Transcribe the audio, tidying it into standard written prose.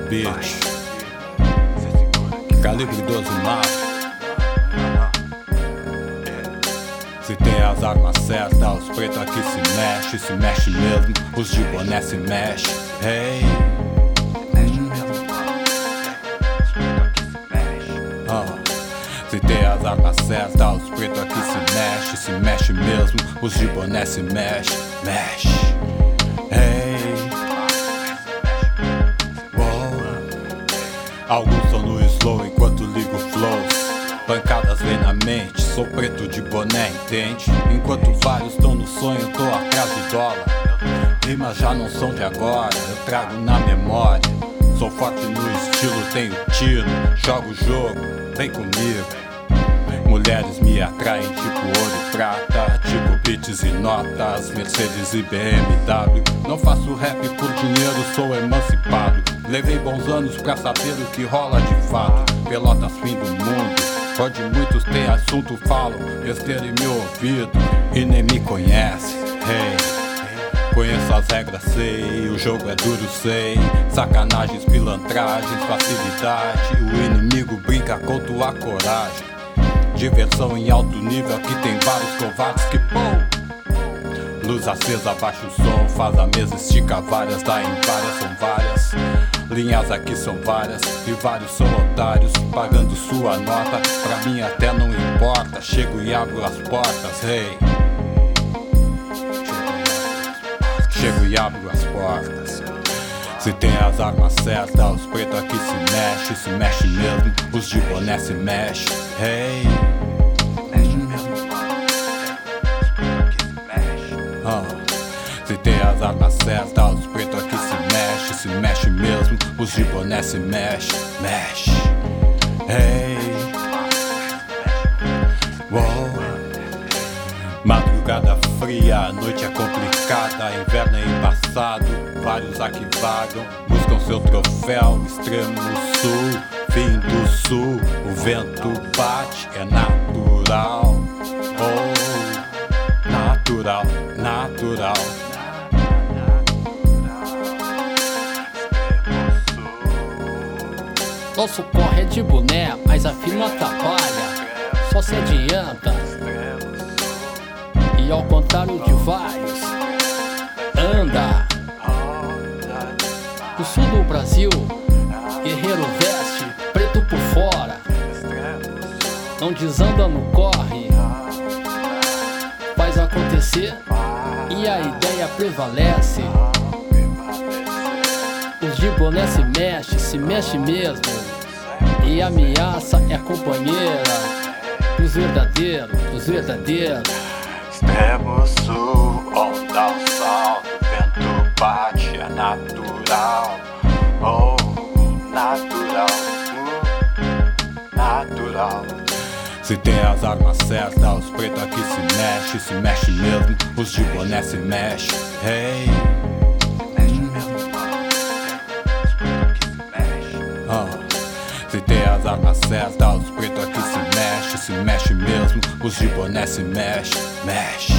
beat. Calibre 12 mato. Se tem as armas certas, os pretos aqui se mexe mesmo. Os de boné se mexe. Hey. Se tem as armas certas, os pretos aqui se mexe mesmo. Os de boné se mexe. Hey. Alguns estão no slow enquanto ligo flows. Pancadas vem na mente, sou preto de boné, entende? Enquanto vários estão no sonho, tô atrás do dólar. Rimas já não são de agora, eu trago na memória. Sou forte no estilo, tenho tiro, jogo o jogo, vem comigo. Mulheres me atraem tipo ouro e prata, tipo beats e notas, Mercedes e BMW. Não faço rap por dinheiro, sou emancipado. Levei bons anos pra saber o que rola de fato. Pelotas, fim do mundo, onde muitos têm assunto, falam besteira em meu ouvido e nem me conhece. Hey. Conheço as regras, sei, o jogo é duro, sei. Sacanagens, pilantragens, facilidade. O inimigo brinca com tua coragem. Diversão em alto nível, aqui tem vários covardes que luz acesa, baixa o som, faz a mesa, estica várias, dá em várias, são várias. Linhas aqui são várias, e vários são otários, pagando sua nota. Pra mim até não importa, chego e abro as portas, hey. Chego e abro as portas. Se tem as armas certas, os pretos aqui se mexe mesmo. Os de boné se mexe, hey. Se tem as armas certas, os pretos aqui se mexe mesmo. Os de boné se mexe, hey. Madrugada fria, noite é complicada, inverno é embaçado. Vários aqui vagam, buscam seu troféu. Extremo sul, fim do sul, o vento bate, é natural. Oh, natural. Nosso corre é de boné, mas a firma atrapalha, só se adianta. E ao contrário de vários, anda. No sul do Brasil, guerreiro veste preto por fora. Não desanda no corre, faz acontecer e a ideia prevalece. Os de boné se mexe mesmo. E a ameaça é companheira dos verdadeiros. Extremo sul, onda ao salto, vento bate, é natural. Oh, natural. Se tem as armas certas, os pretos aqui se mexe mesmo. Os de boné se mexe, hey. Se tem as armas certas, os pretos aqui se mexe mesmo. Os de boné se mexe.